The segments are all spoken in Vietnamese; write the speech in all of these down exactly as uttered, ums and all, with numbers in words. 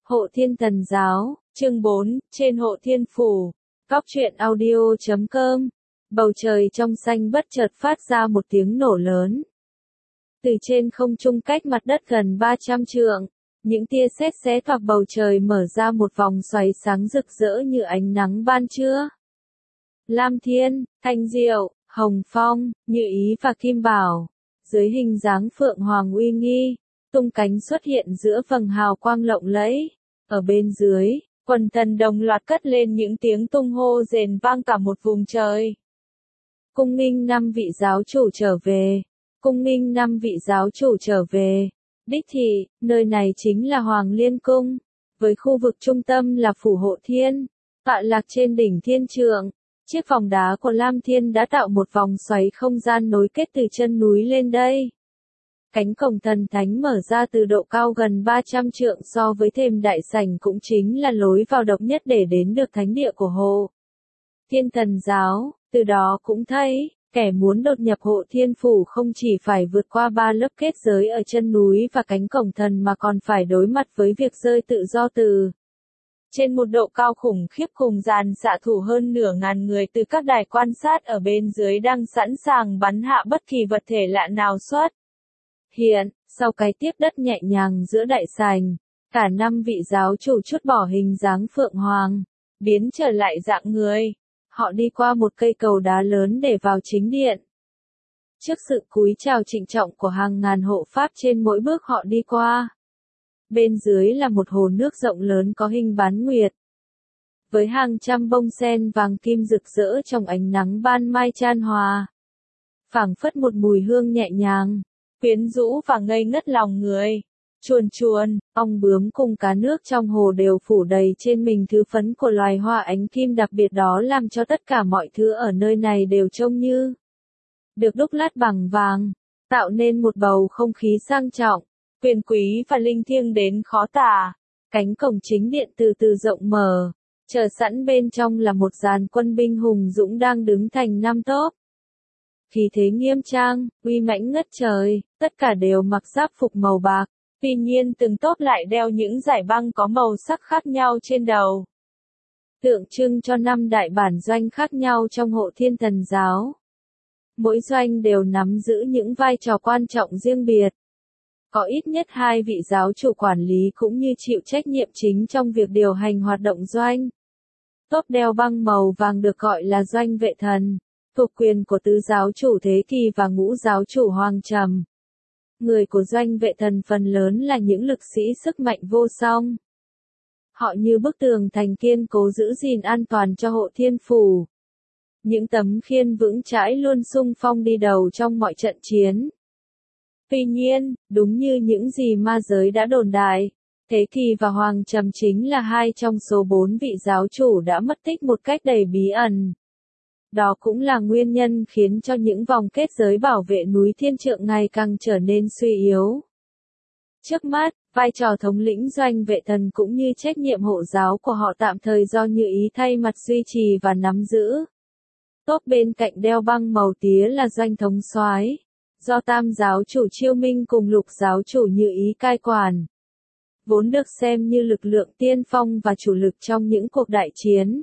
Hộ Thiên Thần Giáo, chương bốn, trên Hộ Thiên Phủ, Cóc truyện audio chấm com. Bầu trời trong xanh bất chợt phát ra một tiếng nổ lớn. Từ trên không trung cách mặt đất gần ba trăm trượng, những tia sét xé toạc bầu trời mở ra một vòng xoáy sáng rực rỡ như ánh nắng ban trưa. Lam Thiên, Thanh Diệu, Hồng Phong, Như Ý và Kim Bảo, dưới hình dáng phượng hoàng uy nghi, tung cánh xuất hiện giữa vầng hào quang lộng lẫy. Ở bên dưới, quần thần đồng loạt cất lên những tiếng tung hô rền vang cả một vùng trời. Cung nghinh năm vị giáo chủ trở về, cung nghinh năm vị giáo chủ trở về. Đích thị, nơi này chính là Hoàng Liên Cung, với khu vực trung tâm là Phủ Hộ Thiên, tọa lạc trên đỉnh thiên trượng. Chiếc vòng đá của Lam Thiên đã tạo một vòng xoáy không gian nối kết từ chân núi lên đây. Cánh cổng thần thánh mở ra từ độ cao gần ba trăm trượng so với thềm đại sảnh cũng chính là lối vào độc nhất để đến được thánh địa của Hộ Thiên Thần Giáo. Từ đó cũng thấy, kẻ muốn đột nhập Hộ Thiên Phủ không chỉ phải vượt qua ba lớp kết giới ở chân núi và cánh cổng thần mà còn phải đối mặt với việc rơi tự do từ trên một độ cao khủng khiếp cùng dàn xạ thủ hơn nửa ngàn người từ các đài quan sát ở bên dưới đang sẵn sàng bắn hạ bất kỳ vật thể lạ nào xuất hiện. Sau cái tiếp đất nhẹ nhàng giữa đại sảnh, cả năm vị giáo chủ trút bỏ hình dáng phượng hoàng, biến trở lại dạng người. Họ đi qua một cây cầu đá lớn để vào chính điện. Trước sự cúi chào trịnh trọng của hàng ngàn hộ pháp trên mỗi bước họ đi qua, bên dưới là một hồ nước rộng lớn có hình bán nguyệt, với hàng trăm bông sen vàng kim rực rỡ trong ánh nắng ban mai chan hòa, phảng phất một mùi hương nhẹ nhàng, quyến rũ và ngây ngất lòng người. Chuồn chuồn, ong bướm cùng cá nước trong hồ đều phủ đầy trên mình thứ phấn của loài hoa ánh kim đặc biệt đó, làm cho tất cả mọi thứ ở nơi này đều trông như được đúc lát bằng vàng, tạo nên một bầu không khí sang trọng, quyền quý và linh thiêng đến khó tả. Cánh cổng chính điện từ từ rộng mở, chờ sẵn bên trong là một dàn quân binh hùng dũng đang đứng thành năm tốp. Khí thế nghiêm trang, uy mãnh ngất trời, tất cả đều mặc giáp phục màu bạc. Tuy nhiên từng tốp lại đeo những dải băng có màu sắc khác nhau trên đầu, tượng trưng cho năm đại bản doanh khác nhau trong Hộ Thiên Thần Giáo. Mỗi doanh đều nắm giữ những vai trò quan trọng riêng biệt. Có ít nhất hai vị giáo chủ quản lý cũng như chịu trách nhiệm chính trong việc điều hành hoạt động doanh. Tốp đeo băng màu vàng được gọi là doanh vệ thần, thuộc quyền của tứ giáo chủ Thế Kỳ và ngũ giáo chủ Hoàng Trầm. Người của doanh vệ thần phần lớn là những lực sĩ sức mạnh vô song. Họ như bức tường thành kiên cố giữ gìn an toàn cho Hộ Thiên Phủ. Những tấm khiên vững chãi luôn xung phong đi đầu trong mọi trận chiến. Tuy nhiên, đúng như những gì ma giới đã đồn đại, Thế Kỳ và Hoàng Trầm chính là hai trong số bốn vị giáo chủ đã mất tích một cách đầy bí ẩn. Đó cũng là nguyên nhân khiến cho những vòng kết giới bảo vệ núi Thiên Trượng ngày càng trở nên suy yếu. Trước mắt, vai trò thống lĩnh doanh vệ thần cũng như trách nhiệm hộ giáo của họ tạm thời do Như Ý thay mặt duy trì và nắm giữ. Tốp bên cạnh đeo băng màu tía là doanh thống soái, do tam giáo chủ Chiêu Minh cùng lục giáo chủ Như Ý cai quản, vốn được xem như lực lượng tiên phong và chủ lực trong những cuộc đại chiến.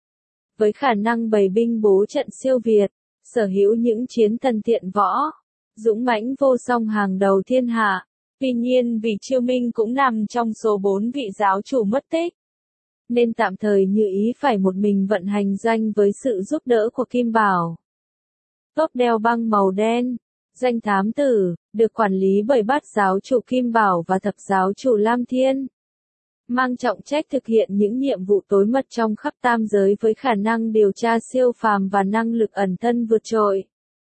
Với khả năng bày binh bố trận siêu việt, sở hữu những chiến thần thiện võ, dũng mãnh vô song hàng đầu thiên hạ. Tuy nhiên vì Chiêu Minh cũng nằm trong số bốn vị giáo chủ mất tích, nên tạm thời Như Ý phải một mình vận hành doanh với sự giúp đỡ của Kim Bảo. Tốp đeo băng màu đen, doanh thám tử, được quản lý bởi bát giáo chủ Kim Bảo và thập giáo chủ Lam Thiên, mang trọng trách thực hiện những nhiệm vụ tối mật trong khắp tam giới với khả năng điều tra siêu phàm và năng lực ẩn thân vượt trội.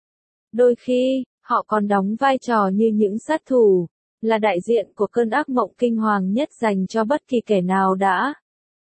Đôi khi, họ còn đóng vai trò như những sát thủ, là đại diện của cơn ác mộng kinh hoàng nhất dành cho bất kỳ kẻ nào đã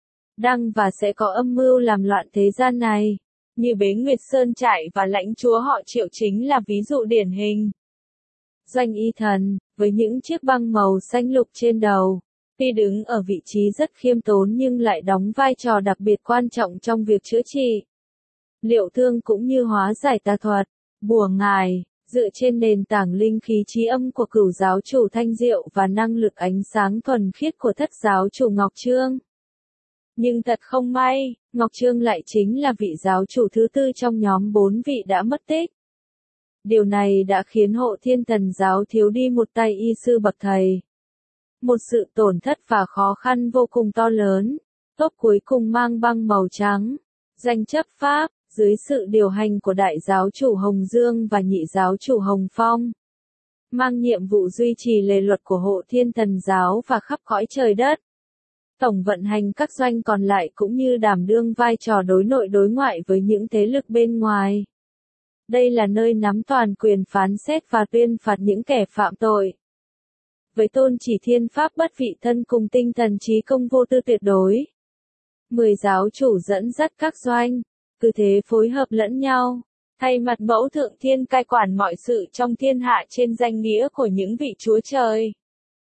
đang và sẽ có âm mưu làm loạn thế gian này, như Bế Nguyệt Sơn Trại và lãnh chúa họ Triệu chính là ví dụ điển hình. Doanh y thần, với những chiếc băng màu xanh lục trên đầu, tuy đứng ở vị trí rất khiêm tốn nhưng lại đóng vai trò đặc biệt quan trọng trong việc chữa trị, liệu thương cũng như hóa giải tà thuật, bùa ngải. Dựa trên nền tảng linh khí trí âm của cửu giáo chủ Thanh Diệu và năng lực ánh sáng thuần khiết của thất giáo chủ Ngọc Trương. Nhưng thật không may, Ngọc Trương lại chính là vị giáo chủ thứ tư trong nhóm bốn vị đã mất tích. Điều này đã khiến Hộ Thiên Thần giáo thiếu đi một tay y sư bậc thầy. Một sự tổn thất và khó khăn vô cùng to lớn. Tốp cuối cùng mang băng màu trắng, danh chấp pháp, dưới sự điều hành của đại giáo chủ Hồng Dương và nhị giáo chủ Hồng Phong. Mang nhiệm vụ duy trì lề luật của Hộ Thiên Thần giáo và khắp cõi trời đất. Tổng vận hành các doanh còn lại cũng như đảm đương vai trò đối nội đối ngoại với những thế lực bên ngoài. Đây là nơi nắm toàn quyền phán xét và tuyên phạt những kẻ phạm tội. Với tôn chỉ thiên pháp bất vị thân cùng tinh thần trí công vô tư tuyệt đối. Mười giáo chủ dẫn dắt các doanh, cứ thế phối hợp lẫn nhau, thay mặt mẫu thượng thiên cai quản mọi sự trong thiên hạ trên danh nghĩa của những vị chúa trời.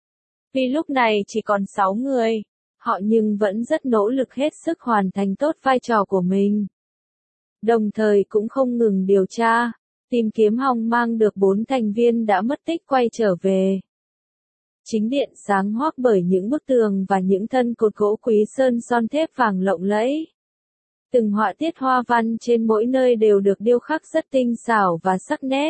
Vì lúc này chỉ còn sáu người, họ nhưng vẫn rất nỗ lực hết sức hoàn thành tốt vai trò của mình. Đồng thời cũng không ngừng điều tra, tìm kiếm hòng mang được bốn thành viên đã mất tích quay trở về. Chính điện sáng hoác bởi những bức tường và những thân cột gỗ quý sơn son thép vàng lộng lẫy. Từng họa tiết hoa văn trên mỗi nơi đều được điêu khắc rất tinh xảo và sắc nét.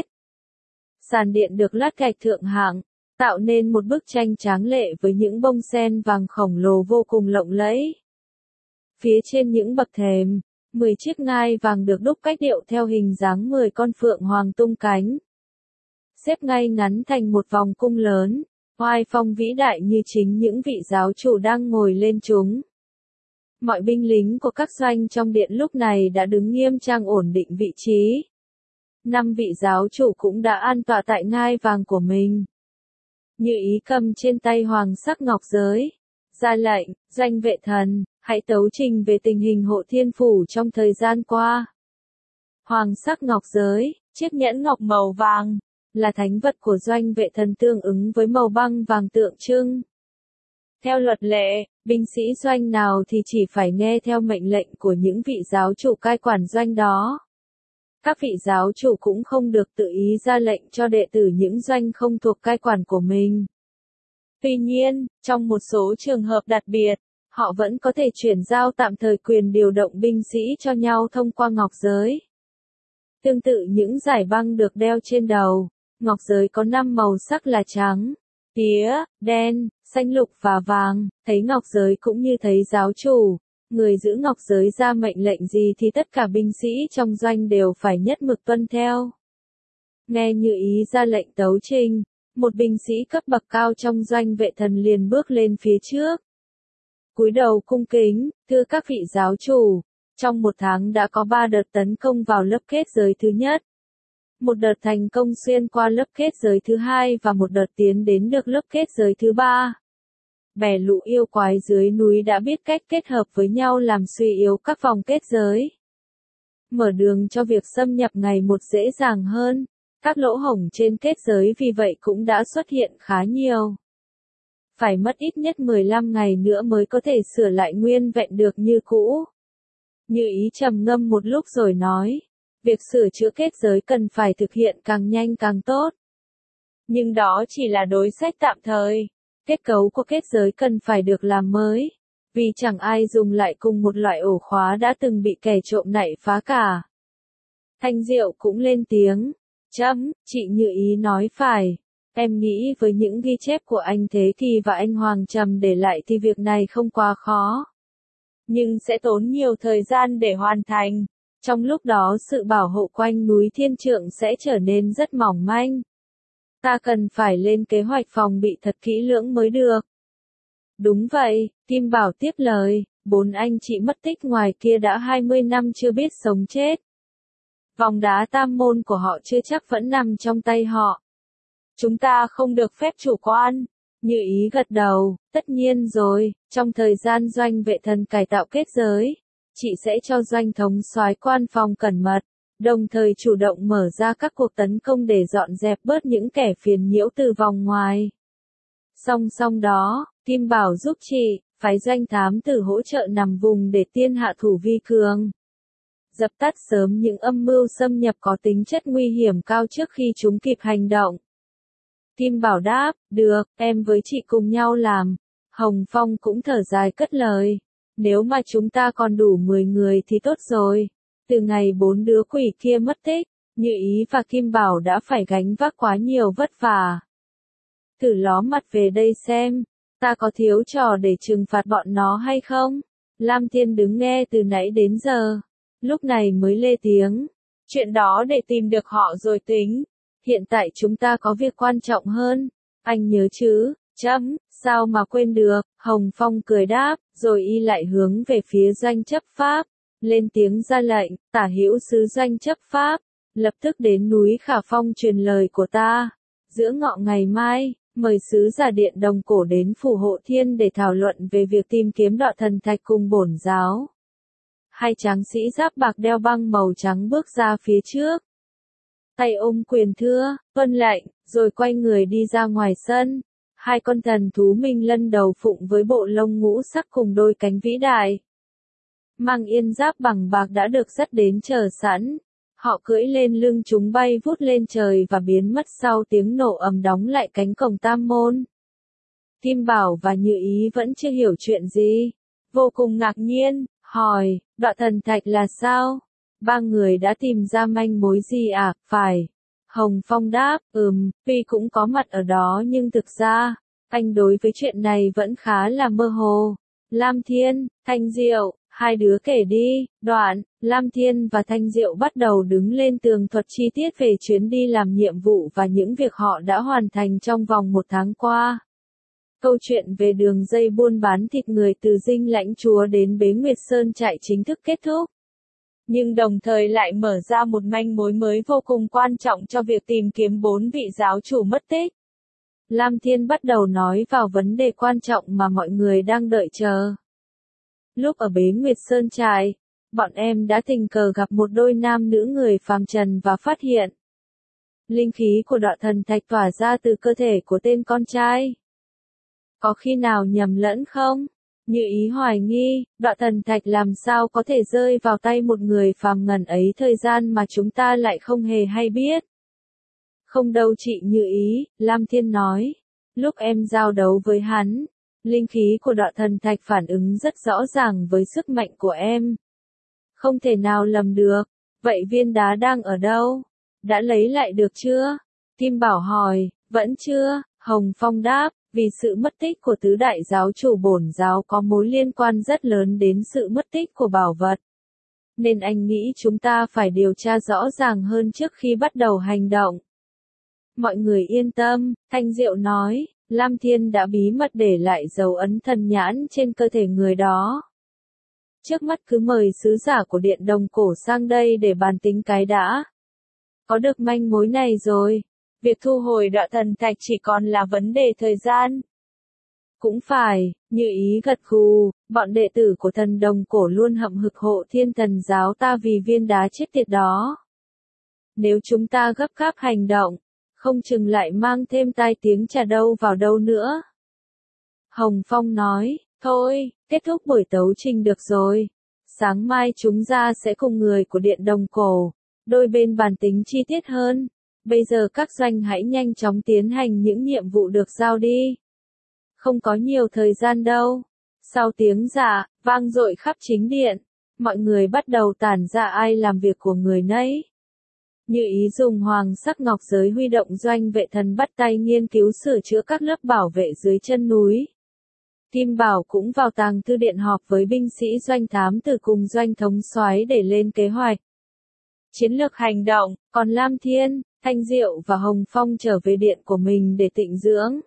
Sàn điện được lát gạch thượng hạng, tạo nên một bức tranh tráng lệ với những bông sen vàng khổng lồ vô cùng lộng lẫy. Phía trên những bậc thềm, mười chiếc ngai vàng được đúc cách điệu theo hình dáng mười con phượng hoàng tung cánh. Xếp ngay ngắn thành một vòng cung lớn, oai phong vĩ đại như chính những vị giáo chủ đang ngồi lên chúng. Mọi binh lính của các doanh trong điện lúc này đã đứng nghiêm trang ổn định vị trí. Năm vị giáo chủ cũng đã an tọa tại ngai vàng của mình. Như ý cầm trên tay hoàng sắc ngọc giới, ra lệnh, doanh vệ thần, hãy tấu trình về tình hình Hộ Thiên Phủ trong thời gian qua. Hoàng sắc ngọc giới, chiếc nhẫn ngọc màu vàng, là thánh vật của doanh vệ thần tương ứng với màu băng vàng tượng trưng. Theo luật lệ, binh sĩ doanh nào thì chỉ phải nghe theo mệnh lệnh của những vị giáo chủ cai quản doanh đó. Các vị giáo chủ cũng không được tự ý ra lệnh cho đệ tử những doanh không thuộc cai quản của mình. Tuy nhiên, trong một số trường hợp đặc biệt, họ vẫn có thể chuyển giao tạm thời quyền điều động binh sĩ cho nhau thông qua ngọc giới. Tương tự những dải băng được đeo trên đầu, ngọc giới có năm màu sắc là trắng, tía, đen, xanh lục và vàng. Thấy ngọc giới cũng như thấy giáo chủ, người giữ ngọc giới ra mệnh lệnh gì thì tất cả binh sĩ trong doanh đều phải nhất mực tuân theo. Nghe như ý ra lệnh tấu trình, một binh sĩ cấp bậc cao trong doanh vệ thần liền bước lên phía trước. Cúi đầu cung kính, thưa các vị giáo chủ, trong một tháng đã có ba đợt tấn công vào lớp kết giới thứ nhất. Một đợt thành công xuyên qua lớp kết giới thứ hai và một đợt tiến đến được lớp kết giới thứ ba. Bè lũ yêu quái dưới núi đã biết cách kết hợp với nhau làm suy yếu các vòng kết giới. Mở đường cho việc xâm nhập ngày một dễ dàng hơn, các lỗ hổng trên kết giới vì vậy cũng đã xuất hiện khá nhiều. Phải mất ít nhất mười lăm ngày nữa mới có thể sửa lại nguyên vẹn được như cũ. Như ý trầm ngâm một lúc rồi nói, việc sửa chữa kết giới cần phải thực hiện càng nhanh càng tốt. Nhưng đó chỉ là đối sách tạm thời. Kết cấu của kết giới cần phải được làm mới, vì chẳng ai dùng lại cùng một loại ổ khóa đã từng bị kẻ trộm nạy phá cả. Thanh Diệu cũng lên tiếng, chấm, chị Như ý nói phải, em nghĩ với những ghi chép của anh Thế Kỳ và anh Hoàng Trầm để lại thì việc này không quá khó. Nhưng sẽ tốn nhiều thời gian để hoàn thành, trong lúc đó sự bảo hộ quanh núi Thiên Trượng sẽ trở nên rất mỏng manh. Ta cần phải lên kế hoạch phòng bị thật kỹ lưỡng mới được. Đúng vậy, Kim Bảo tiếp lời, bốn anh chị mất tích ngoài kia đã hai mươi năm chưa biết sống chết. Vòng đá tam môn của họ chưa chắc vẫn nằm trong tay họ. Chúng ta không được phép chủ quan. Như ý gật đầu, tất nhiên rồi, trong thời gian doanh vệ thần cải tạo kết giới, chị sẽ cho doanh thống soái quan phòng cẩn mật. Đồng thời chủ động mở ra các cuộc tấn công để dọn dẹp bớt những kẻ phiền nhiễu từ vòng ngoài. Song song đó, Kim Bảo giúp chị, phái doanh thám tử hỗ trợ nằm vùng để tiên hạ thủ vi cường. dập tắt sớm những âm mưu xâm nhập có tính chất nguy hiểm cao trước khi chúng kịp hành động. Kim Bảo đáp, được, em với chị cùng nhau làm. Hồng Phong cũng thở dài cất lời. Nếu mà chúng ta còn đủ mười người thì tốt rồi. Từ ngày bốn đứa quỷ kia mất tích, Như Ý và Kim Bảo đã phải gánh vác quá nhiều vất vả. Thử ló mặt về đây xem, ta có thiếu trò để trừng phạt bọn nó hay không? Lam Thiên đứng nghe từ nãy đến giờ, lúc này mới lê tiếng. Chuyện đó để tìm được họ rồi tính. Hiện tại chúng ta có việc quan trọng hơn. Anh nhớ chứ? Chấm, sao mà quên được? Hồng Phong cười đáp, rồi y lại hướng về phía doanh chấp pháp. Lên tiếng ra lệnh, tả hữu sứ doanh chấp pháp. Lập tức đến núi Khả Phong truyền lời của ta. Giữa ngọ ngày mai, mời sứ giả điện Đồng Cổ đến Phủ Hộ Thiên để thảo luận về việc tìm kiếm Đọa Thần Thạch cùng bổn giáo. Hai tráng sĩ giáp bạc đeo băng màu trắng bước ra phía trước. Tay ôm quyền thưa, vâng lệnh, rồi quay người đi ra ngoài sân. Hai con thần thú minh lân đầu phụng với bộ lông ngũ sắc cùng đôi cánh vĩ đại. Mang yên giáp bằng bạc đã được dắt đến chờ sẵn. Họ cưỡi lên lưng chúng bay vút lên trời và biến mất sau tiếng nổ ầm đóng lại cánh cổng Tam Môn. Kim Bảo và Như Ý vẫn chưa hiểu chuyện gì. Vô cùng ngạc nhiên, hỏi, Đọa Thần Thạch là sao? Ba người đã tìm ra manh mối gì à? Phải. Hồng Phong đáp, ừm, tuy cũng có mặt ở đó nhưng thực ra, anh đối với chuyện này vẫn khá là mơ hồ. Lam Thiên, Thanh Diệu, hai đứa kể đi. Đoạn, Lam Thiên và Thanh Diệu bắt đầu đứng lên tường thuật chi tiết về chuyến đi làm nhiệm vụ và những việc họ đã hoàn thành trong vòng một tháng qua. Câu chuyện về đường dây buôn bán thịt người từ Dinh Lãnh Chúa đến Bế Nguyệt Sơn trại chính thức kết thúc. Nhưng đồng thời lại mở ra một manh mối mới vô cùng quan trọng cho việc tìm kiếm bốn vị giáo chủ mất tích. Lam Thiên bắt đầu nói vào vấn đề quan trọng mà mọi người đang đợi chờ. Lúc ở Bế Nguyệt Sơn trại, bọn em đã tình cờ gặp một đôi nam nữ người phàm trần và phát hiện linh khí của Đọa Thần Thạch tỏa ra từ cơ thể của tên con trai. Có khi nào nhầm lẫn không? Như Ý hoài nghi, Đọa Thần Thạch làm sao có thể rơi vào tay một người phàm ngần ấy thời gian mà chúng ta lại không hề hay biết. Không đâu chị Như Ý, Lam Thiên nói. Lúc em giao đấu với hắn, linh khí của Đọa Thần Thạch phản ứng rất rõ ràng với sức mạnh của em. Không thể nào lầm được. Vậy viên đá đang ở đâu? Đã lấy lại được chưa? Kim Bảo hỏi, vẫn chưa, Hồng Phong đáp, vì sự mất tích của tứ đại giáo chủ bổn giáo có mối liên quan rất lớn đến sự mất tích của bảo vật. Nên anh nghĩ chúng ta phải điều tra rõ ràng hơn trước khi bắt đầu hành động. Mọi người yên tâm, Thanh Diệu nói, Lam Thiên đã bí mật để lại dấu ấn thần nhãn trên cơ thể người đó. Trước mắt cứ mời sứ giả của Điện Đồng Cổ sang đây để bàn tính cái đã. Có được manh mối này rồi, việc thu hồi Đọa Thần Thạch chỉ còn là vấn đề thời gian. Cũng phải, Như Ý gật gù, bọn đệ tử của Thần Đồng Cổ luôn hậm hực hộ Thiên Thần giáo ta vì viên đá chết tiệt đó. Nếu chúng ta gấp gáp hành động, không chừng lại mang thêm tai tiếng trà đâu vào đâu nữa. Hồng Phong nói, thôi, kết thúc buổi tấu trình được rồi. Sáng mai chúng ta sẽ cùng người của Điện Đồng Cổ, đôi bên bàn tính chi tiết hơn. Bây giờ các doanh hãy nhanh chóng tiến hành những nhiệm vụ được giao đi. Không có nhiều thời gian đâu. Sau tiếng dạ, vang dội khắp chính điện, mọi người bắt đầu tản ra ai làm việc của người nấy. Như Ý dùng hoàng sắc ngọc giới huy động doanh vệ thần bắt tay nghiên cứu sửa chữa các lớp bảo vệ dưới chân núi. Kim Bảo cũng vào tàng thư điện họp với binh sĩ doanh thám từ cùng doanh thống soái để lên kế hoạch chiến lược hành động, còn Lam Thiên, Thanh Diệu và Hồng Phong trở về điện của mình để tịnh dưỡng.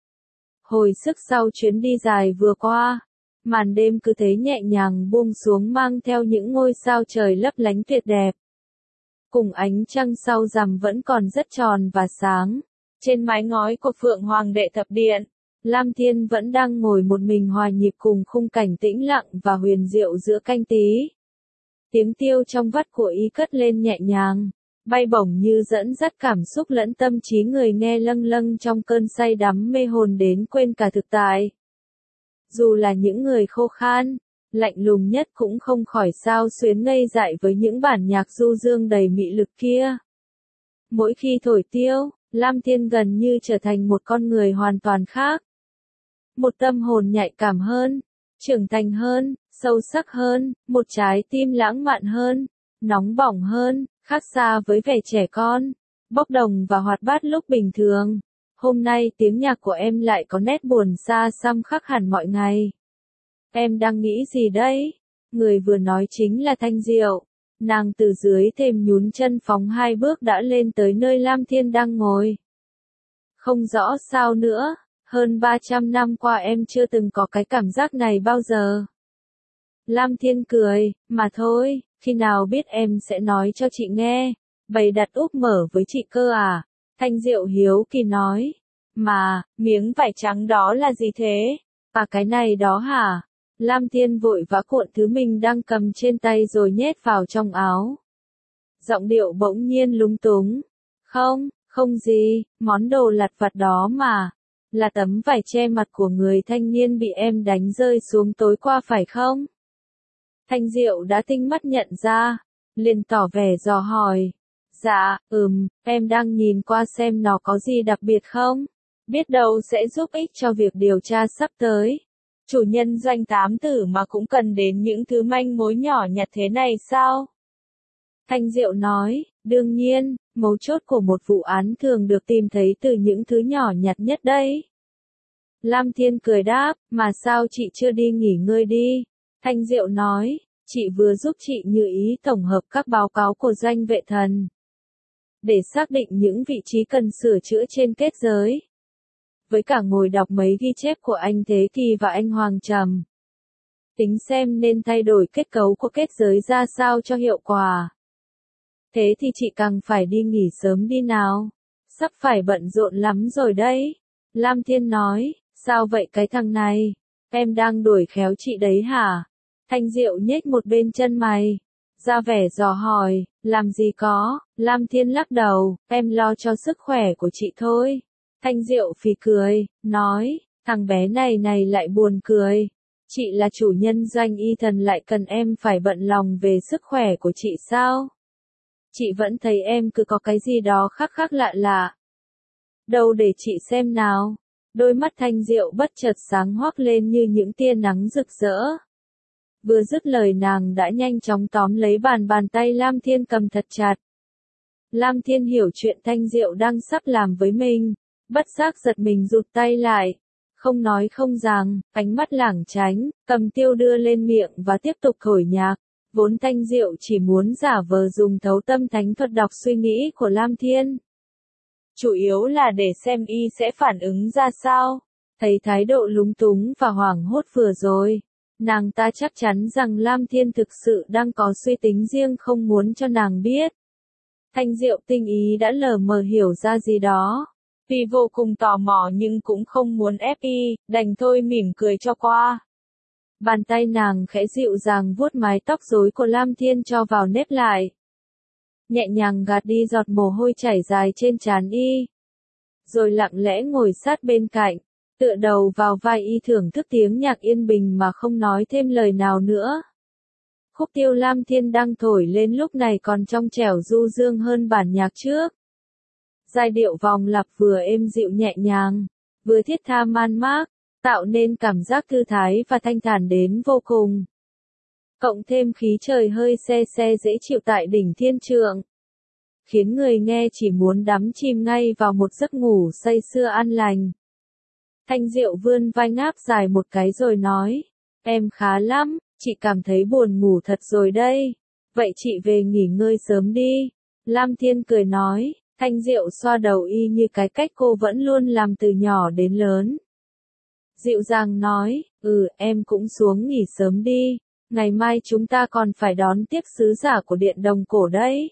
Hồi sức sau chuyến đi dài vừa qua, màn đêm cứ thế nhẹ nhàng buông xuống mang theo những ngôi sao trời lấp lánh tuyệt đẹp. Cùng ánh trăng sau rằm vẫn còn rất tròn và sáng. Trên mái ngói của Phượng Hoàng Đệ Thập Điện, Lam Thiên vẫn đang ngồi một mình hòa nhịp cùng khung cảnh tĩnh lặng và huyền diệu giữa canh tí. Tiếng tiêu trong vắt của y cất lên nhẹ nhàng, bay bổng như dẫn dắt cảm xúc lẫn tâm trí người nghe lâng lâng trong cơn say đắm mê hồn đến quên cả thực tại. Dù là những người khô khan, lạnh lùng nhất cũng không khỏi sao xuyến ngây dại với những bản nhạc du dương đầy mị lực kia. Mỗi khi thổi tiêu, Lam Thiên gần như trở thành một con người hoàn toàn khác. Một tâm hồn nhạy cảm hơn, trưởng thành hơn, sâu sắc hơn, một trái tim lãng mạn hơn, nóng bỏng hơn, khác xa với vẻ trẻ con, bốc đồng và hoạt bát lúc bình thường. Hôm nay tiếng nhạc của em lại có nét buồn xa xăm khác hẳn mọi ngày. Em đang nghĩ gì đấy? Người vừa nói chính là Thanh Diệu. Nàng từ dưới thềm nhún chân phóng hai bước đã lên tới nơi Lam Thiên đang ngồi. Không rõ sao nữa, hơn ba trăm năm qua em chưa từng có cái cảm giác này bao giờ. Lam Thiên cười, mà thôi, khi nào biết em sẽ nói cho chị nghe. Bày đặt úp mở với chị cơ à? Thanh Diệu hiếu kỳ nói. Mà, miếng vải trắng đó là gì thế? À cái này đó hả? Lam Thiên vội vã cuộn thứ mình đang cầm trên tay rồi nhét vào trong áo. Giọng điệu bỗng nhiên lúng túng. Không, không gì, món đồ lặt vặt đó mà. Là tấm vải che mặt của người thanh niên bị em đánh rơi xuống tối qua phải không? Thanh Diệu đã tinh mắt nhận ra, liền tỏ vẻ dò hỏi. Dạ, ừm, em đang nhìn qua xem nó có gì đặc biệt không? Biết đâu sẽ giúp ích cho việc điều tra sắp tới. Chủ nhân doanh tám tử mà cũng cần đến những thứ manh mối nhỏ nhặt thế này sao? Thanh Diệu nói, đương nhiên, mấu chốt của một vụ án thường được tìm thấy từ những thứ nhỏ nhặt nhất đấy. Lam Thiên cười đáp, mà sao chị chưa đi nghỉ ngơi đi? Thanh Diệu nói, chị vừa giúp chị Như Ý tổng hợp các báo cáo của doanh vệ thần. Để xác định những vị trí cần sửa chữa trên kết giới. Với cả ngồi đọc mấy ghi chép của anh Thế Kỳ và anh Hoàng Trầm. Tính xem nên thay đổi kết cấu của kết giới ra sao cho hiệu quả. Thế thì chị càng phải đi nghỉ sớm đi nào. Sắp phải bận rộn lắm rồi đấy. Lam Thiên nói, sao vậy cái thằng này? Em đang đuổi khéo chị đấy hả? Thanh Diệu nhếch một bên chân mày. Ra vẻ dò hỏi, làm gì có? Lam Thiên lắc đầu, em lo cho sức khỏe của chị thôi. Thanh Diệu phì cười, nói, thằng bé này này lại buồn cười. Chị là chủ nhân doanh y thần lại cần em phải bận lòng về sức khỏe của chị sao? Chị vẫn thấy em cứ có cái gì đó khác khác lạ lạ. Đâu để chị xem nào. Đôi mắt Thanh Diệu bất chợt sáng hoác lên như những tia nắng rực rỡ. Vừa dứt lời nàng đã nhanh chóng tóm lấy bàn bàn tay Lam Thiên cầm thật chặt. Lam Thiên hiểu chuyện Thanh Diệu đang sắp làm với mình. Bất giác giật mình rụt tay lại. Không nói không rằng, ánh mắt lảng tránh, cầm tiêu đưa lên miệng và tiếp tục thổi nhạc. Vốn Thanh Diệu chỉ muốn giả vờ dùng thấu tâm thánh thuật đọc suy nghĩ của Lam Thiên. Chủ yếu là để xem y sẽ phản ứng ra sao. Thấy thái độ lúng túng và hoảng hốt vừa rồi. Nàng ta chắc chắn rằng Lam Thiên thực sự đang có suy tính riêng không muốn cho nàng biết. Thanh Diệu tinh ý đã lờ mờ hiểu ra gì đó. Tuy vô cùng tò mò nhưng cũng không muốn ép y, đành thôi mỉm cười cho qua. Bàn tay nàng khẽ dịu dàng vuốt mái tóc rối của Lam Thiên cho vào nếp lại. Nhẹ nhàng gạt đi giọt mồ hôi chảy dài trên trán y. Rồi lặng lẽ ngồi sát bên cạnh, tựa đầu vào vai y thưởng thức tiếng nhạc yên bình mà không nói thêm lời nào nữa. Khúc tiêu Lam Thiên đang thổi lên lúc này còn trong trẻo du dương hơn bản nhạc trước. Giai điệu vòng lặp vừa êm dịu nhẹ nhàng, vừa thiết tha man mác, tạo nên cảm giác thư thái và thanh thản đến vô cùng. Cộng thêm khí trời hơi se se dễ chịu tại đỉnh thiên trượng. Khiến người nghe chỉ muốn đắm chìm ngay vào một giấc ngủ say sưa an lành. Thanh Diệu vươn vai ngáp dài một cái rồi nói, em khá lắm, chị cảm thấy buồn ngủ thật rồi đây. Vậy chị về nghỉ ngơi sớm đi. Lam Thiên cười nói, Thanh Diệu xoa đầu y như cái cách cô vẫn luôn làm từ nhỏ đến lớn. Dịu dàng nói, ừ em cũng xuống nghỉ sớm đi, ngày mai chúng ta còn phải đón tiếp sứ giả của điện đồng cổ đấy.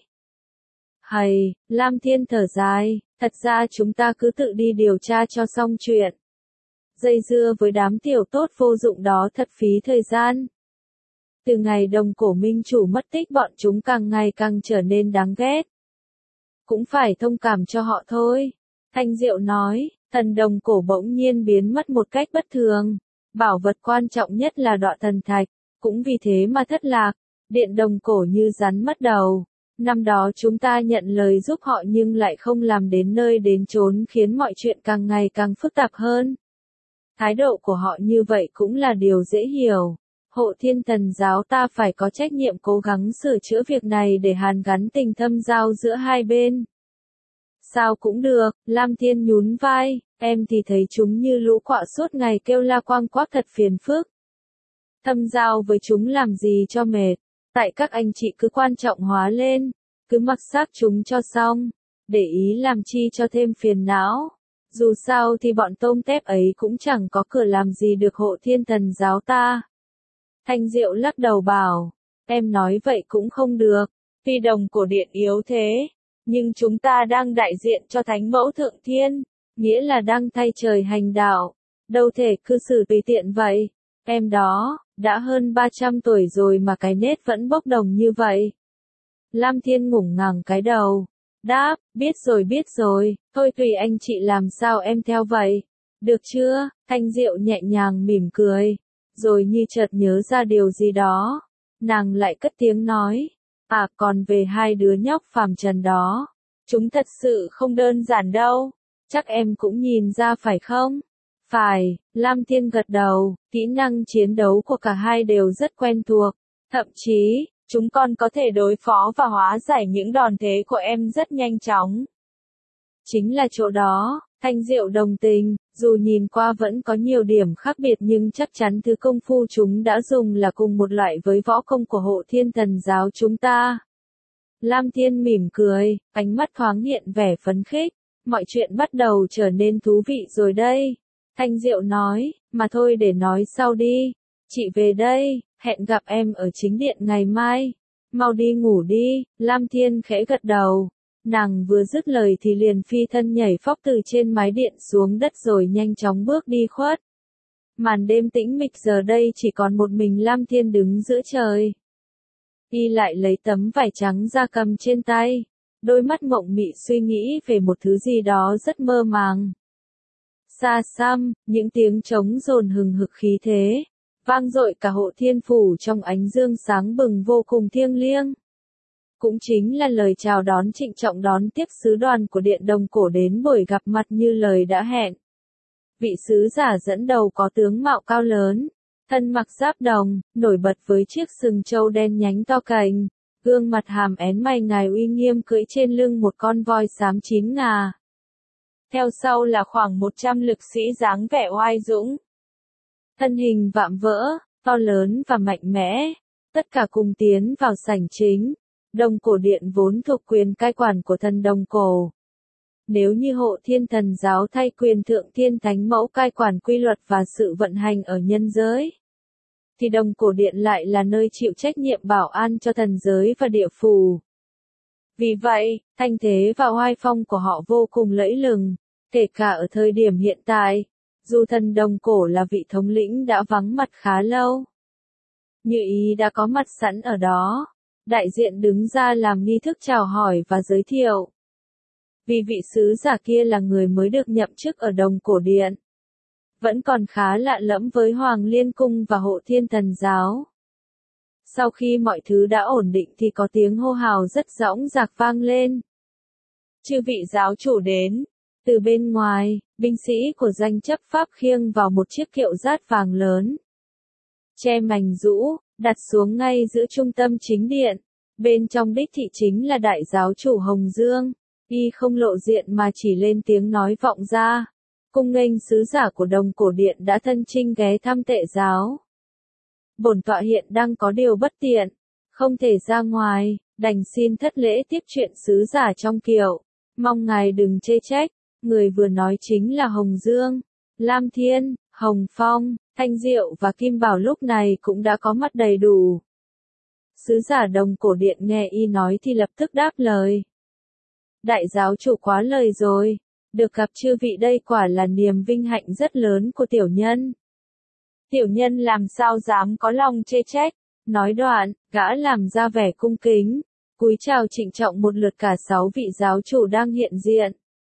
Hầy, Lam Thiên thở dài, thật ra chúng ta cứ tự đi điều tra cho xong chuyện. Dây dưa với đám tiểu tốt vô dụng đó thật phí thời gian. Từ ngày đồng cổ minh chủ mất tích bọn chúng càng ngày càng trở nên đáng ghét. Cũng phải thông cảm cho họ thôi. Thanh Diệu nói, thần đồng cổ bỗng nhiên biến mất một cách bất thường. Bảo vật quan trọng nhất là đọa thần thạch. cũng vì thế mà thất lạc, điện đồng cổ như rắn mất đầu. Năm đó chúng ta nhận lời giúp họ nhưng lại không làm đến nơi đến chốn khiến mọi chuyện càng ngày càng phức tạp hơn. Thái độ của họ như vậy cũng là điều dễ hiểu. Hộ Thiên Thần giáo ta phải có trách nhiệm cố gắng sửa chữa việc này để hàn gắn tình thâm giao giữa hai bên. Sao cũng được, Lam Thiên nhún vai, em thì thấy chúng như lũ quạ suốt ngày kêu la quang quác thật phiền phức. Thâm giao với chúng làm gì cho mệt, tại các anh chị cứ quan trọng hóa lên, cứ mặc xác chúng cho xong, để ý làm chi cho thêm phiền não. Dù sao thì bọn tôm tép ấy cũng chẳng có cửa làm gì được Hộ Thiên Thần giáo ta. Thanh Diệu lắc đầu bảo, em nói vậy cũng không được, tuy đồng cổ điện yếu thế, nhưng chúng ta đang đại diện cho Thánh Mẫu Thượng Thiên, nghĩa là đang thay trời hành đạo, đâu thể cư xử tùy tiện vậy. Em đó, đã hơn ba trăm tuổi rồi mà cái nết vẫn bốc đồng như vậy. Lam Thiên ngủng ngẳng cái đầu, đáp, biết rồi biết rồi, thôi tùy anh chị làm sao em theo vậy. Được chưa? Thanh Diệu nhẹ nhàng mỉm cười, rồi như chợt nhớ ra điều gì đó, nàng lại cất tiếng nói, à còn về hai đứa nhóc phàm trần đó, chúng thật sự không đơn giản đâu, chắc em cũng nhìn ra phải không? Phải, Lam Thiên gật đầu, kỹ năng chiến đấu của cả hai đều rất quen thuộc, thậm chí, chúng còn có thể đối phó và hóa giải những đòn thế của em rất nhanh chóng. Chính là chỗ đó, Thanh Diệu đồng tình, dù nhìn qua vẫn có nhiều điểm khác biệt nhưng chắc chắn thứ công phu chúng đã dùng là cùng một loại với võ công của Hộ Thiên Thần giáo chúng ta. Lam Thiên mỉm cười, ánh mắt thoáng hiện vẻ phấn khích, mọi chuyện bắt đầu trở nên thú vị rồi đây. Thanh Diệu nói, mà thôi để nói sau đi, chị về đây, hẹn gặp em ở chính điện ngày mai, mau đi ngủ đi. Lam Thiên khẽ gật đầu, nàng vừa dứt lời thì liền phi thân nhảy phóc từ trên mái điện xuống đất rồi nhanh chóng bước đi khuất. Màn đêm tĩnh mịch giờ đây chỉ còn một mình Lam Thiên đứng giữa trời. Y lại lấy tấm vải trắng ra cầm trên tay, đôi mắt mộng mị suy nghĩ về một thứ gì đó rất mơ màng. Xa xăm, những tiếng trống dồn hừng hực khí thế, vang dội cả Hộ Thiên phủ trong ánh dương sáng bừng vô cùng thiêng liêng. Cũng chính là lời chào đón trịnh trọng đón tiếp sứ đoàn của Điện Đồng Cổ đến buổi gặp mặt như lời đã hẹn. Vị sứ giả dẫn đầu có tướng mạo cao lớn, thân mặc giáp đồng, nổi bật với chiếc sừng trâu đen nhánh to cành, gương mặt hàm én mày ngài uy nghiêm cưỡi trên lưng một con voi xám chín ngà. Theo sau là khoảng một trăm lực sĩ dáng vẻ oai dũng. Thân hình vạm vỡ, to lớn và mạnh mẽ, tất cả cùng tiến vào sảnh chính. Đồng Cổ Điện vốn thuộc quyền cai quản của thần Đồng Cổ. Nếu như Hộ Thiên Thần giáo thay quyền Thượng Thiên Thánh Mẫu cai quản quy luật và sự vận hành ở nhân giới, thì Đồng Cổ Điện lại là nơi chịu trách nhiệm bảo an cho thần giới và địa phủ. Vì vậy, thanh thế và oai phong của họ vô cùng lẫy lừng, kể cả ở thời điểm hiện tại, dù thần Đồng Cổ là vị thống lĩnh đã vắng mặt khá lâu. Như ý đã có mặt sẵn ở đó, đại diện đứng ra làm nghi thức chào hỏi và giới thiệu. Vì vị sứ giả kia là người mới được nhậm chức ở Đồng Cổ Điện, vẫn còn khá lạ lẫm với Hoàng Liên Cung và Hộ Thiên Thần giáo. Sau khi mọi thứ đã ổn định thì có tiếng hô hào rất dõng dạc vang lên. Chư vị giáo chủ đến. Từ bên ngoài, binh sĩ của danh chấp pháp khiêng vào một chiếc kiệu dát vàng lớn, che mành rũ, đặt xuống ngay giữa trung tâm chính điện. Bên trong đích thị chính là đại giáo chủ Hồng Dương. Y không lộ diện mà chỉ lên tiếng nói vọng ra. Cung nghênh sứ giả của Đồng Cổ Điện đã thân chinh ghé thăm Tệ giáo. Bổn tọa hiện đang có điều bất tiện, không thể ra ngoài, đành xin thất lễ tiếp chuyện sứ giả trong kiệu. Mong ngài đừng chê trách. Người vừa nói chính là Hồng Dương. Lam Thiên, Hồng Phong, Thanh Diệu và Kim Bảo lúc này cũng đã có mặt đầy đủ. Sứ giả Đồng Cổ Điện nghe y nói thì lập tức đáp lời. Đại giáo chủ quá lời rồi, được gặp chư vị đây quả là niềm vinh hạnh rất lớn của tiểu nhân. Tiểu nhân làm sao dám có lòng chê trách, nói đoạn, gã làm ra vẻ cung kính, cúi chào trịnh trọng một lượt cả sáu vị giáo chủ đang hiện diện.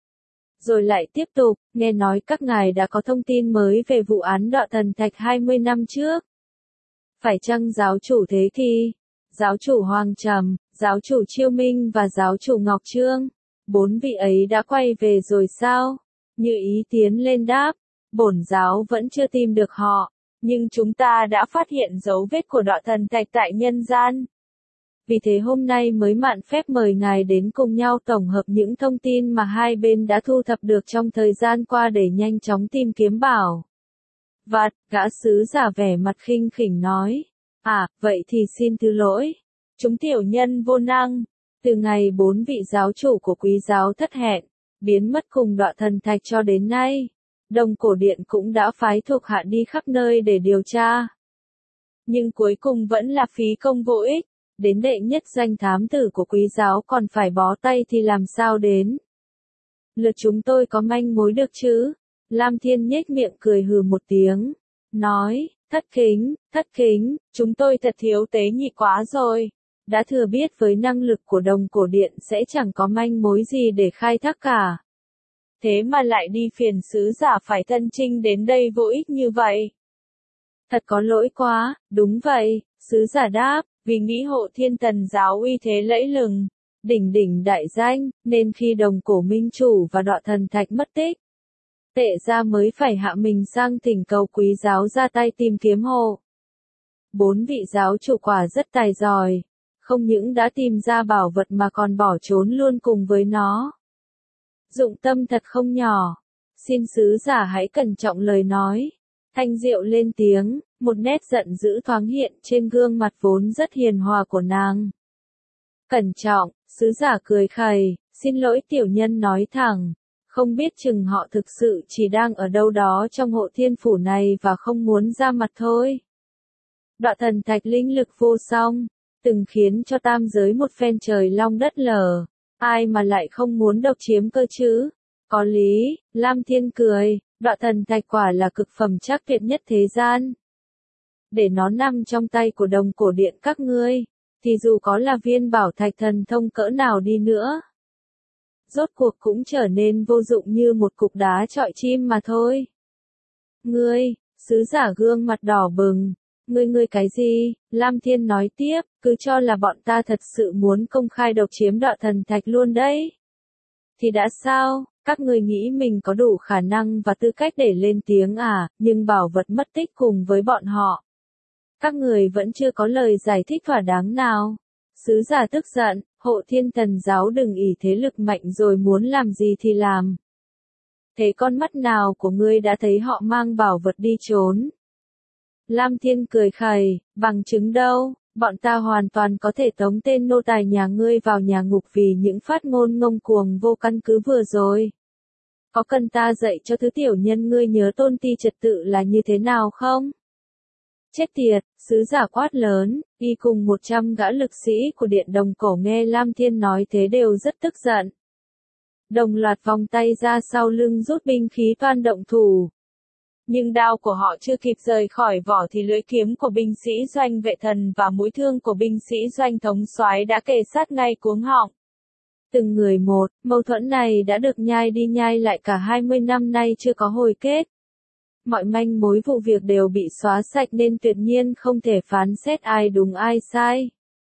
Rồi lại tiếp tục, nghe nói các ngài đã có thông tin mới về vụ án Đọ Thần Thạch hai mươi năm trước. Phải chăng giáo chủ Thế Thi, giáo chủ Hoàng Trầm, giáo chủ Chiêu Minh và giáo chủ Ngọc Trương, bốn vị ấy đã quay về rồi sao? Như Ý tiến lên đáp, bổn giáo vẫn chưa tìm được họ, nhưng chúng ta đã phát hiện dấu vết của Đọa Thần Thạch tại nhân gian. Vì thế hôm nay mới mạn phép mời ngài đến cùng nhau tổng hợp những thông tin mà hai bên đã thu thập được trong thời gian qua để nhanh chóng tìm kiếm bảo vật. Gã sứ giả vẻ mặt khinh khỉnh nói, à, vậy thì xin thứ lỗi. Chúng tiểu nhân vô năng. Từ ngày bốn vị giáo chủ của quý giáo thất hẹn, biến mất cùng Đọa Thần Thạch cho đến nay, Đông Cổ Điện cũng đã phái thuộc hạ đi khắp nơi để điều tra. Nhưng cuối cùng vẫn là phí công vô ích, đến đệ nhất danh thám tử của quý giáo còn phải bó tay thì làm sao đến. Lượt chúng tôi có manh mối được chứ? Lam Thiên nhếch miệng cười hừ một tiếng, nói, thất kính, thất kính, chúng tôi thật thiếu tế nhị quá rồi. Đã thừa biết với năng lực của Đông Cổ Điện sẽ chẳng có manh mối gì để khai thác cả. Thế mà lại đi phiền sứ giả phải thân chinh đến đây vô ích như vậy. Thật có lỗi quá, đúng vậy, sứ giả đáp, vì nghĩ Hộ Thiên Tần giáo uy thế lẫy lừng, đỉnh đỉnh đại danh, nên khi Đồng Cổ Minh Chủ và Đọa Thần Thạch mất tích, tệ ra mới phải hạ mình sang thỉnh cầu quý giáo ra tay tìm kiếm hộ. Bốn vị giáo chủ quả rất tài giỏi, không những đã tìm ra bảo vật mà còn bỏ trốn luôn cùng với nó. Dụng tâm thật không nhỏ, xin sứ giả hãy cẩn trọng lời nói. Thanh Diệu lên tiếng, một nét giận dữ thoáng hiện trên gương mặt vốn rất hiền hòa của nàng. Cẩn trọng, sứ giả cười khẩy, xin lỗi tiểu nhân nói thẳng, không biết chừng họ thực sự chỉ đang ở đâu đó trong Hộ Thiên Phủ này và không muốn ra mặt thôi. Đọa Thần Thạch linh lực vô song, từng khiến cho tam giới một phen trời long đất lở, ai mà lại không muốn độc chiếm cơ chứ? Có lý, Lam Thiên cười, Đọa Thần Thạch quả là cực phẩm chắc tuyệt nhất thế gian. Để nó nằm trong tay của Đồng Cổ Điện các ngươi, thì dù có là viên bảo thạch thần thông cỡ nào đi nữa, rốt cuộc cũng trở nên vô dụng như một cục đá chọi chim mà thôi. Ngươi, sứ giả gương mặt đỏ bừng, ngươi ngươi cái gì? Lam Thiên nói tiếp, cứ cho là bọn ta thật sự muốn công khai độc chiếm Đọa Thần Thạch luôn đấy. Thì đã sao, các ngươi nghĩ mình có đủ khả năng và tư cách để lên tiếng à, nhưng bảo vật mất tích cùng với bọn họ. Các người vẫn chưa có lời giải thích thỏa đáng nào. Sứ giả tức giận, Hộ Thiên Tần giáo đừng ỷ thế lực mạnh rồi muốn làm gì thì làm. Thế con mắt nào của ngươi đã thấy họ mang bảo vật đi trốn? Lam Thiên cười khẩy, bằng chứng đâu, bọn ta hoàn toàn có thể tống tên nô tài nhà ngươi vào nhà ngục vì những phát ngôn ngông cuồng vô căn cứ vừa rồi. Có cần ta dạy cho thứ tiểu nhân ngươi nhớ tôn ti trật tự là như thế nào không? Chết tiệt, sứ giả quát lớn, y cùng một trăm gã lực sĩ của Điện Đồng Cổ nghe Lam Thiên nói thế đều rất tức giận. Đồng loạt vòng tay ra sau lưng rút binh khí toan động thủ. Nhưng đao của họ chưa kịp rời khỏi vỏ thì lưỡi kiếm của binh sĩ Doanh Vệ Thần và mũi thương của binh sĩ Doanh Thống Soái đã kề sát ngay cuống họng. Từng người một, mâu thuẫn này đã được nhai đi nhai lại cả hai mươi năm nay chưa có hồi kết. Mọi manh mối vụ việc đều bị xóa sạch nên tuyệt nhiên không thể phán xét ai đúng ai sai.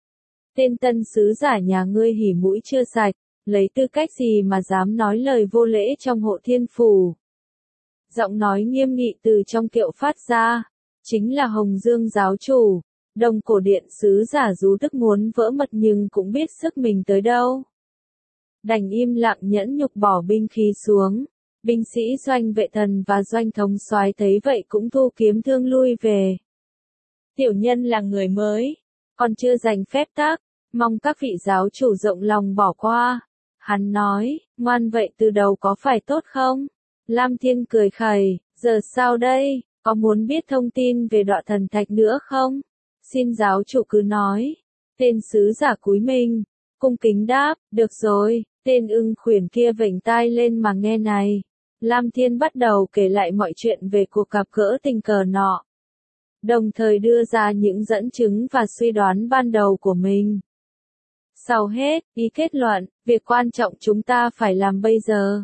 Tên tân sứ giả nhà ngươi hỉ mũi chưa sạch, lấy tư cách gì mà dám nói lời vô lễ trong Hộ Thiên Phủ. Giọng nói nghiêm nghị từ trong kiệu phát ra, chính là Hồng Dương giáo chủ, Đồng Cổ Điện sứ giả dù tức muốn vỡ mật nhưng cũng biết sức mình tới đâu. Đành im lặng nhẫn nhục bỏ binh khí xuống, binh sĩ Doanh Vệ Thần và Doanh Thống Soái thấy vậy cũng thu kiếm thương lui về. Tiểu nhân là người mới, còn chưa giành phép tắc, mong các vị giáo chủ rộng lòng bỏ qua. Hắn nói, ngoan vậy từ đầu có phải tốt không? Lam Thiên cười khẩy, giờ sao đây, có muốn biết thông tin về Đọa Thần Thạch nữa không? Xin giáo chủ cứ nói. Tên sứ giả cúi mình, cung kính đáp, được rồi, tên ưng khuyển kia vểnh tai lên mà nghe này. Lam Thiên bắt đầu kể lại mọi chuyện về cuộc gặp gỡ tình cờ nọ. Đồng thời đưa ra những dẫn chứng và suy đoán ban đầu của mình. Sau hết, ý kết luận, việc quan trọng chúng ta phải làm bây giờ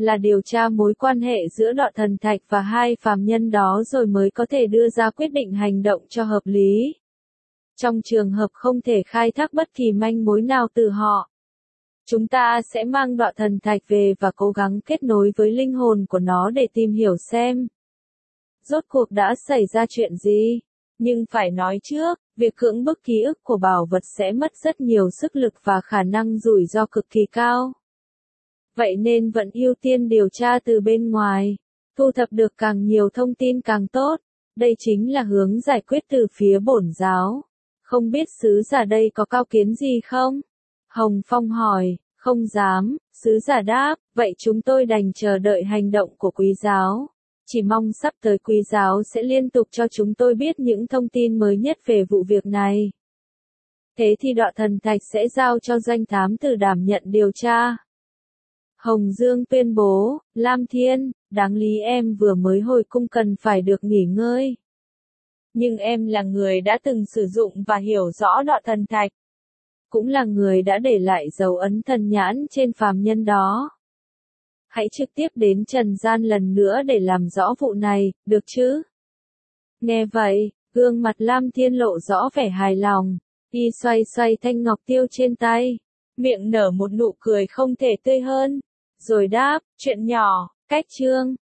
là điều tra mối quan hệ giữa Đọ Thần Thạch và hai phàm nhân đó rồi mới có thể đưa ra quyết định hành động cho hợp lý. Trong trường hợp không thể khai thác bất kỳ manh mối nào từ họ, chúng ta sẽ mang Đọ Thần Thạch về và cố gắng kết nối với linh hồn của nó để tìm hiểu xem rốt cuộc đã xảy ra chuyện gì. Nhưng phải nói trước, việc cưỡng bức ký ức của bảo vật sẽ mất rất nhiều sức lực và khả năng rủi ro cực kỳ cao. Vậy nên vẫn ưu tiên điều tra từ bên ngoài, thu thập được càng nhiều thông tin càng tốt. Đây chính là hướng giải quyết từ phía bổn giáo. Không biết sứ giả đây có cao kiến gì không? Hồng Phong hỏi. Không dám, sứ giả đáp, vậy chúng tôi đành chờ đợi hành động của quý giáo. Chỉ mong sắp tới quý giáo sẽ liên tục cho chúng tôi biết những thông tin mới nhất về vụ việc này. Thế thì Đọ Thần Thạch sẽ giao cho doanh thám tử đảm nhận điều tra. Hồng Dương tuyên bố, Lam Thiên, đáng lý em vừa mới hồi cung cần phải được nghỉ ngơi. Nhưng em là người đã từng sử dụng và hiểu rõ Đọ Thần Thạch. Cũng là người đã để lại dấu ấn thần nhãn trên phàm nhân đó. Hãy trực tiếp đến trần gian lần nữa để làm rõ vụ này, được chứ? Nghe vậy, gương mặt Lam Thiên lộ rõ vẻ hài lòng. Y xoay xoay thanh ngọc tiêu trên tay, miệng nở một nụ cười không thể tươi hơn. Rồi đáp, chuyện nhỏ, cách chương.